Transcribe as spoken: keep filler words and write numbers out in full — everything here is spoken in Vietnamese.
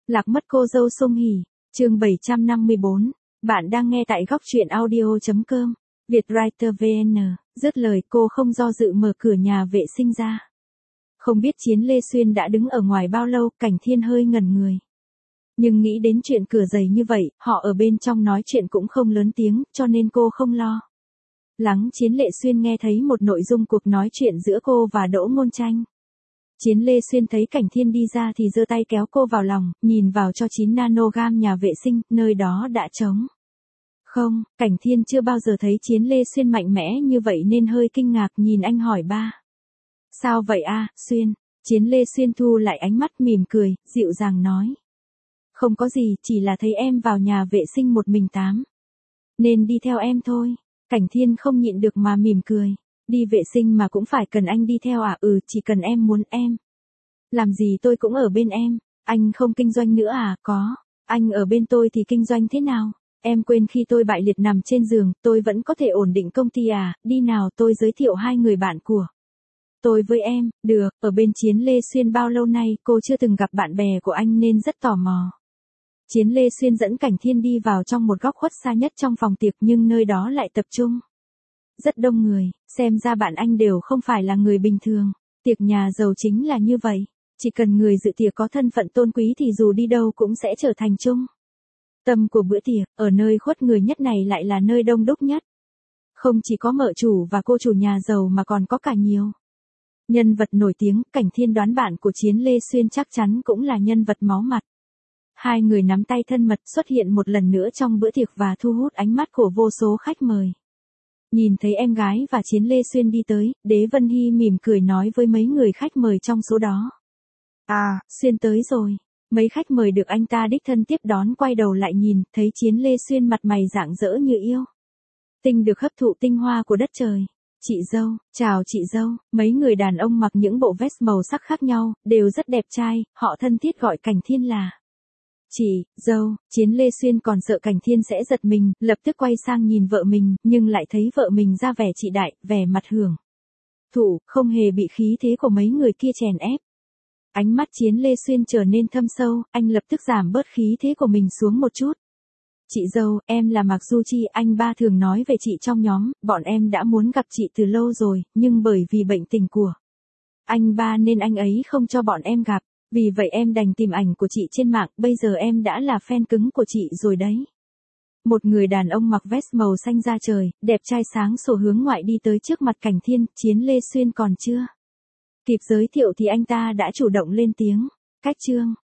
Lạc mất cô dâu Song Hỷ, chương bảy trăm năm mươi bốn. Bạn đang nghe tại góc truyện audio chấm com. Vietwriter vê en. Dứt lời cô không do dự mở cửa nhà vệ sinh ra. Không biết Chiến Lê Xuyên đã đứng ở ngoài bao lâu, Cảnh Thiên hơi ngẩn người. Nhưng nghĩ đến chuyện cửa dày như vậy, họ ở bên trong nói chuyện cũng không lớn tiếng, cho nên cô không lo. Lắng Chiến Lê Xuyên nghe thấy một nội dung cuộc nói chuyện giữa cô và Đỗ Ngôn Tranh. Chiến Lê Xuyên thấy Cảnh Thiên đi ra thì giơ tay kéo cô vào lòng, nhìn vào cho chín nanogam nhà vệ sinh, nơi đó đã trống. Không, Cảnh Thiên chưa bao giờ thấy Chiến Lê Xuyên mạnh mẽ như vậy nên hơi kinh ngạc nhìn anh hỏi ba. Sao vậy a, Xuyên? Chiến Lê Xuyên thu lại ánh mắt mỉm cười, dịu dàng nói. Không có gì, chỉ là thấy em vào nhà vệ sinh một mình tám. Nên đi theo em thôi. Cảnh Thiên không nhịn được mà mỉm cười. Đi vệ sinh mà cũng phải cần anh đi theo à? Ừ, chỉ cần em muốn em. Làm gì tôi cũng ở bên em. Anh không kinh doanh nữa à? Có. Anh ở bên tôi thì kinh doanh thế nào? Em quên khi tôi bại liệt nằm trên giường, tôi vẫn có thể ổn định công ty à? Đi nào, tôi giới thiệu hai người bạn của tôi với em. Được, ở bên Chiến Lê Xuyên bao lâu nay cô chưa từng gặp bạn bè của anh nên rất tò mò. Chiến Lê Xuyên dẫn Cảnh Thiên đi vào trong một góc khuất xa nhất trong phòng tiệc nhưng nơi đó lại tập trung rất đông người, xem ra bạn anh đều không phải là người bình thường. Tiệc nhà giàu chính là như vậy, chỉ cần người dự tiệc có thân phận tôn quý thì dù đi đâu cũng sẽ trở thành trung tâm của bữa tiệc, ở nơi khuất người nhất này lại là nơi đông đúc nhất. Không chỉ có mợ chủ và cô chủ nhà giàu mà còn có cả nhiều nhân vật nổi tiếng. Cảnh Thiên đoán bạn của Chiến Lê Xuyên chắc chắn cũng là nhân vật máu mặt. Hai người nắm tay thân mật xuất hiện một lần nữa trong bữa tiệc và thu hút ánh mắt của vô số khách mời. Nhìn thấy em gái và Chiến Lê Xuyên đi tới, Đế Vân Hy mỉm cười nói với mấy người khách mời trong số đó. À, Xuyên tới rồi. Mấy khách mời được anh ta đích thân tiếp đón quay đầu lại nhìn, thấy Chiến Lê Xuyên mặt mày rạng rỡ như yêu tinh được hấp thụ tinh hoa của đất trời. Chị dâu, chào chị dâu. Mấy người đàn ông mặc những bộ vest màu sắc khác nhau, đều rất đẹp trai, họ thân thiết gọi Cảnh Thiên là chị, dâu. Chiến Lê Xuyên còn sợ Cảnh Thiên sẽ giật mình, lập tức quay sang nhìn vợ mình, nhưng lại thấy vợ mình ra vẻ chị đại, vẻ mặt hưởng thụ, không hề bị khí thế của mấy người kia chèn ép. Ánh mắt Chiến Lê Xuyên trở nên thâm sâu, anh lập tức giảm bớt khí thế của mình xuống một chút. Chị dâu, em là Mạc Du Chi, anh ba thường nói về chị trong nhóm, bọn em đã muốn gặp chị từ lâu rồi, nhưng bởi vì bệnh tình của anh ba nên anh ấy không cho bọn em gặp. Vì vậy em đành tìm ảnh của chị trên mạng, bây giờ em đã là fan cứng của chị rồi đấy. Một người đàn ông mặc vest màu xanh da trời, đẹp trai sáng sủa hướng ngoại đi tới trước mặt Cảnh Thiên. Chiến Lê Xuyên còn chưa kịp giới thiệu thì anh ta đã chủ động lên tiếng. Cách chương,